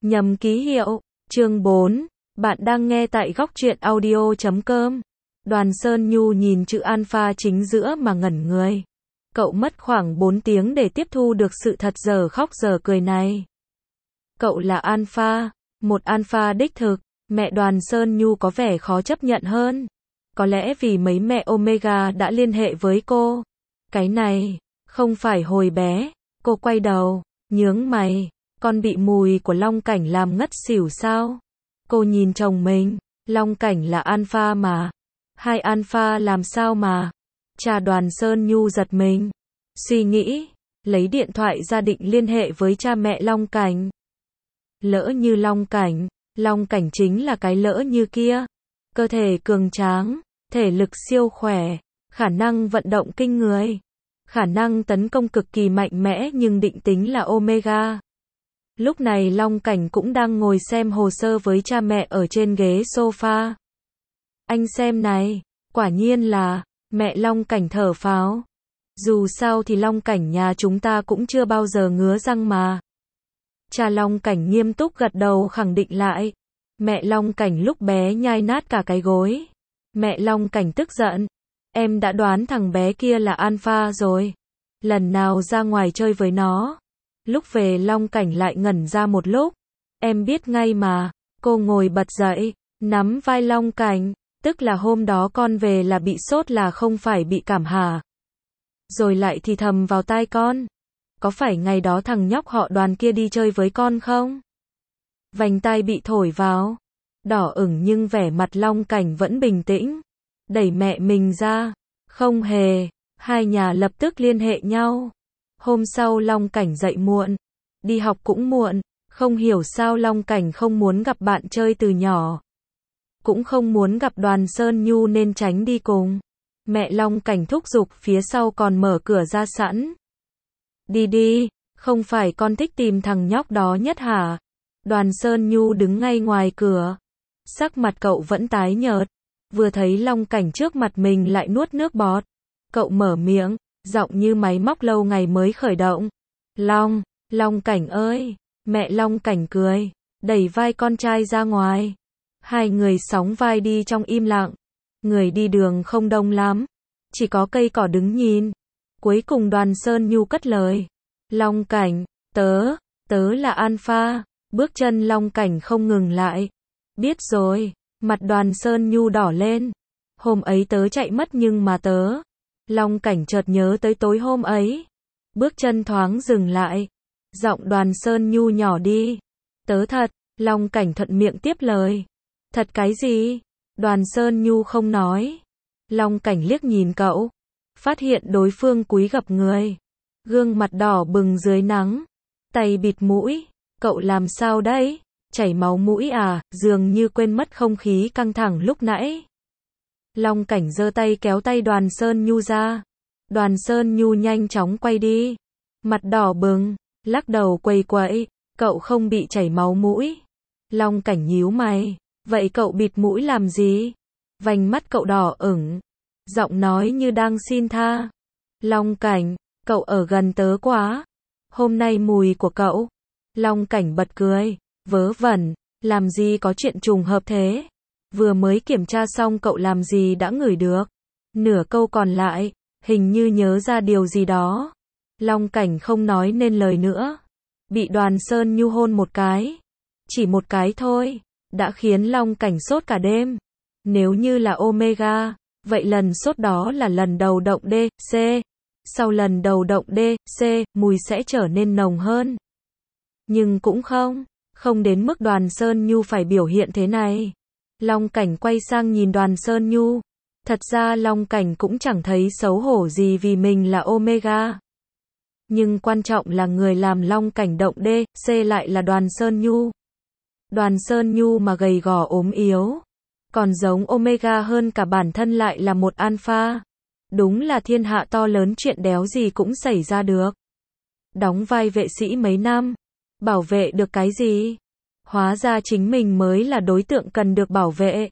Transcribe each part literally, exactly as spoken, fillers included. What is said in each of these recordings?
Nhầm ký hiệu. Chương bốn. Bạn đang nghe tại góc truyện audio chấm com. Đoàn Sơn Nhu nhìn chữ alpha chính giữa mà ngẩn người. Cậu mất khoảng bốn tiếng để tiếp thu được sự thật giờ khóc giờ cười này. Cậu là alpha, một alpha đích thực. Mẹ Đoàn Sơn Nhu có vẻ khó chấp nhận hơn. Có lẽ vì mấy mẹ Omega đã liên hệ với cô. Cái này, không phải hồi bé. Cô quay đầu, nhướng mày. Con bị mùi của Long Cảnh làm ngất xỉu sao? Cô nhìn chồng mình. Long Cảnh là alpha mà. Hai alpha làm sao mà? Cha Đoàn Sơn Nhu giật mình. Suy nghĩ, lấy điện thoại ra định liên hệ với cha mẹ Long Cảnh. Lỡ như Long Cảnh, Long Cảnh chính là cái lỡ như kia. Cơ thể cường tráng, thể lực siêu khỏe, khả năng vận động kinh người, khả năng tấn công cực kỳ mạnh mẽ nhưng định tính là Omega. Lúc này Long Cảnh cũng đang ngồi xem hồ sơ với cha mẹ ở trên ghế sofa. Anh xem này, quả nhiên là, mẹ Long Cảnh thở phào. Dù sao thì Long Cảnh nhà chúng ta cũng chưa bao giờ ngứa răng mà. Cha Long Cảnh nghiêm túc gật đầu khẳng định lại. Mẹ Long Cảnh lúc bé nhai nát cả cái gối. Mẹ Long Cảnh tức giận. Em đã đoán thằng bé kia là alpha rồi. Lần nào ra ngoài chơi với nó. Lúc về Long Cảnh lại ngẩn ra một lúc. Em biết ngay mà. Cô ngồi bật dậy, nắm vai Long Cảnh. Tức là hôm đó con về là bị sốt là không phải bị cảm hả? Rồi lại thì thầm vào tai con. Có phải ngày đó thằng nhóc họ Đoàn kia đi chơi với con không? Vành tai bị thổi vào. Đỏ ửng nhưng vẻ mặt Long Cảnh vẫn bình tĩnh. Đẩy mẹ mình ra. Không hề. Hai nhà lập tức liên hệ nhau. Hôm sau Long Cảnh dậy muộn. Đi học cũng muộn. Không hiểu sao Long Cảnh không muốn gặp bạn chơi từ nhỏ. Cũng không muốn gặp Đoàn Sơn Nhu nên tránh đi cùng. Mẹ Long Cảnh thúc giục phía sau còn mở cửa ra sẵn. Đi đi, không phải con thích tìm thằng nhóc đó nhất hả? Đoàn Sơn Nhu đứng ngay ngoài cửa. Sắc mặt cậu vẫn tái nhợt. Vừa thấy Long Cảnh trước mặt mình lại nuốt nước bọt. Cậu mở miệng, giọng như máy móc lâu ngày mới khởi động. Long, Long Cảnh ơi! Mẹ Long Cảnh cười, đẩy vai con trai ra ngoài. Hai người sóng vai đi trong im lặng. Người đi đường không đông lắm. Chỉ có cây cỏ đứng nhìn. Cuối cùng Đoàn Sơn Nhu cất lời. Long Cảnh, tớ, tớ là alpha. Bước chân Long Cảnh không ngừng lại. Biết rồi, mặt Đoàn Sơn Nhu đỏ lên. Hôm ấy tớ chạy mất nhưng mà tớ. Long Cảnh chợt nhớ tới tối hôm ấy. Bước chân thoáng dừng lại. Giọng Đoàn Sơn Nhu nhỏ đi. Tớ thật, Long Cảnh thuận miệng tiếp lời. Thật cái gì? Đoàn Sơn Nhu không nói. Long Cảnh liếc nhìn cậu. Phát hiện đối phương cúi gập người. Gương mặt đỏ bừng dưới nắng. Tay bịt mũi. Cậu làm sao đấy? Chảy máu mũi à? Dường như quên mất không khí căng thẳng lúc nãy. Long Cảnh giơ tay kéo tay Đoàn Sơn Nhu ra. Đoàn Sơn Nhu nhanh chóng quay đi. Mặt đỏ bừng. Lắc đầu quầy quậy. Cậu không bị chảy máu mũi. Long Cảnh nhíu mày. Vậy cậu bịt mũi làm gì? Vành mắt cậu đỏ ửng. Giọng nói như đang xin tha. Long Cảnh, cậu ở gần tớ quá. Hôm nay mùi của cậu. Long Cảnh bật cười. Vớ vẩn, làm gì có chuyện trùng hợp thế. Vừa mới kiểm tra xong cậu làm gì đã ngửi được. Nửa câu còn lại, hình như nhớ ra điều gì đó. Long Cảnh không nói nên lời nữa. Bị Đoàn Sơn Nhu hôn một cái. Chỉ một cái thôi. Đã khiến Long Cảnh sốt cả đêm. Nếu như là Omega, vậy lần sốt đó là lần đầu động D, C. Sau lần đầu động D, C, mùi sẽ trở nên nồng hơn. Nhưng cũng không, không đến mức Đoàn Sơn Nhu phải biểu hiện thế này. Long Cảnh quay sang nhìn Đoàn Sơn Nhu. Thật ra Long Cảnh cũng chẳng thấy xấu hổ gì vì mình là Omega. Nhưng quan trọng là người làm Long Cảnh động D, C lại là Đoàn Sơn Nhu. Đoàn Sơn Nhu mà gầy gò ốm yếu. Còn giống Omega hơn cả bản thân lại là một alpha. Đúng là thiên hạ to lớn chuyện đéo gì cũng xảy ra được. Đóng vai vệ sĩ mấy năm. Bảo vệ được cái gì? Hóa ra chính mình mới là đối tượng cần được bảo vệ.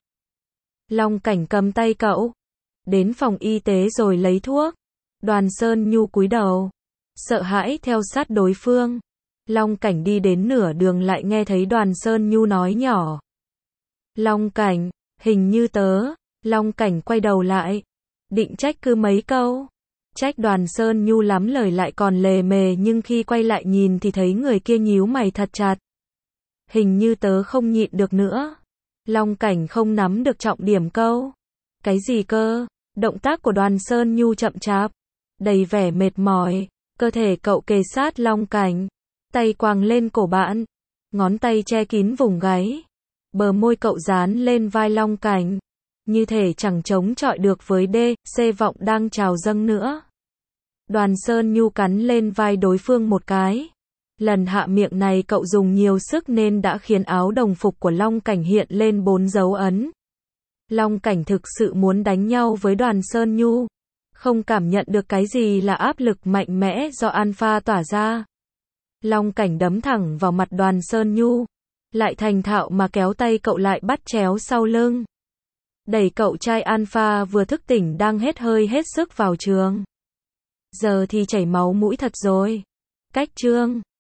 Long Cảnh cầm tay cậu. Đến phòng y tế rồi lấy thuốc. Đoàn Sơn Nhu cúi đầu. Sợ hãi theo sát đối phương. Long Cảnh đi đến nửa đường lại nghe thấy Đoàn Sơn Nhu nói nhỏ. Long Cảnh, hình như tớ. Long Cảnh quay đầu lại. Định trách cứ mấy câu. Trách Đoàn Sơn Nhu lắm lời lại còn lề mề, nhưng khi quay lại nhìn thì thấy người kia nhíu mày thật chặt. Hình như tớ không nhịn được nữa. Long Cảnh không nắm được trọng điểm câu. Cái gì cơ? Động tác của Đoàn Sơn Nhu chậm chạp, đầy vẻ mệt mỏi. Cơ thể cậu kề sát Long Cảnh, tay quàng lên cổ bạn, ngón tay che kín vùng gáy. Bờ môi cậu dán lên vai Long Cảnh, như thể chẳng chống chọi được với đê xê vọng đang trào dâng nữa. Đoàn Sơn Nhu cắn lên vai đối phương một cái. Lần hạ miệng này cậu dùng nhiều sức nên đã khiến áo đồng phục của Long Cảnh hiện lên bốn dấu ấn. Long Cảnh thực sự muốn đánh nhau với Đoàn Sơn Nhu, không cảm nhận được cái gì là áp lực mạnh mẽ do alpha tỏa ra. Long Cảnh đấm thẳng vào mặt Đoàn Sơn Nhu, lại thành thạo mà kéo tay cậu lại bắt chéo sau lưng. Đẩy cậu trai alpha vừa thức tỉnh đang hết hơi hết sức vào trường. Giờ thì chảy máu mũi thật rồi. Cách chương